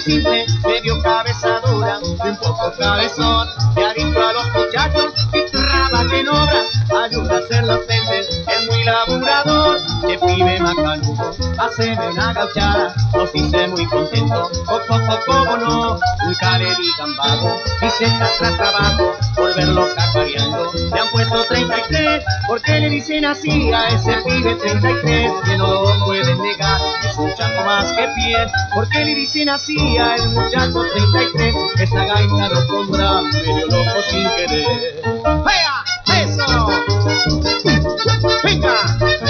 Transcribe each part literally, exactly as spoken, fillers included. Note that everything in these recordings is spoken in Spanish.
simple, medio cabeza dura y un poco cabezón. Le ha dicho a los muchachos que traba que no obra, ayuda a hacer las veces, es muy laburador. Que pibe macanudo, haceme una gauchada, nos dice muy contento, o poco como no, nunca le digan vago, dice está tras trabajo, por verlo cacareando. Le han puesto treinta y tres, porque le dicen así a ese pibe treinta y tres, que no lo pueden negar, es un chaco más que piel, porque le dicen así a el muchacho treinta y tres, esta gaita lo pondrá medio loco sin querer. ¡Vea! ¡Eso! ¡Venga!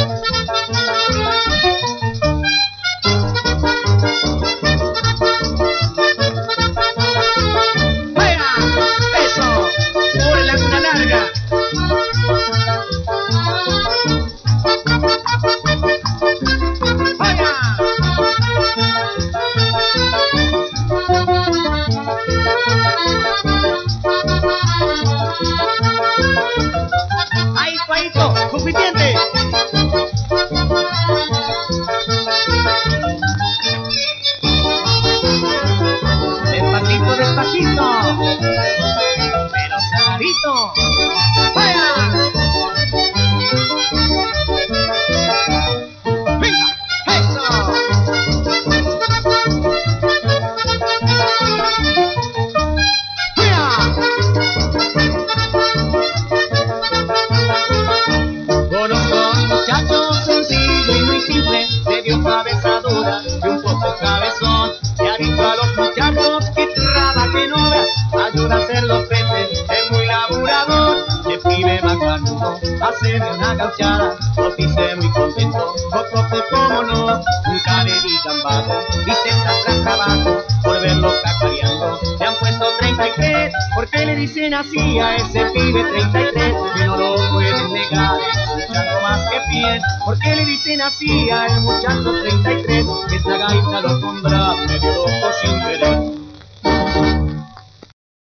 ¡Ahí, Paito! ¡Compitiente! Despacito, despacito, pero saladito. ¡Vaya! ¡Venga! ¡Eso! Conozco un muchacho sencillo y muy simple, medio cabeza dura y un poco cabezón. Le ha dicho a los muchachos que traba que no obra, ayuda a hacer los peces, es muy laburador. Le pibe macanudo, haceme una gauchada, nos dice muy contento, poco como no, nunca le digan vago, dice está tras trabajo, por verlo cacareando. Le han puesto treinta y tres, porque le dicen así a ese pibe treinta y tres, que no lo pueden negar, es un chaco más que piel, porque le dicen así al muchacho treinta y tres, que esta gaita lo pondrá medio loco sin querer.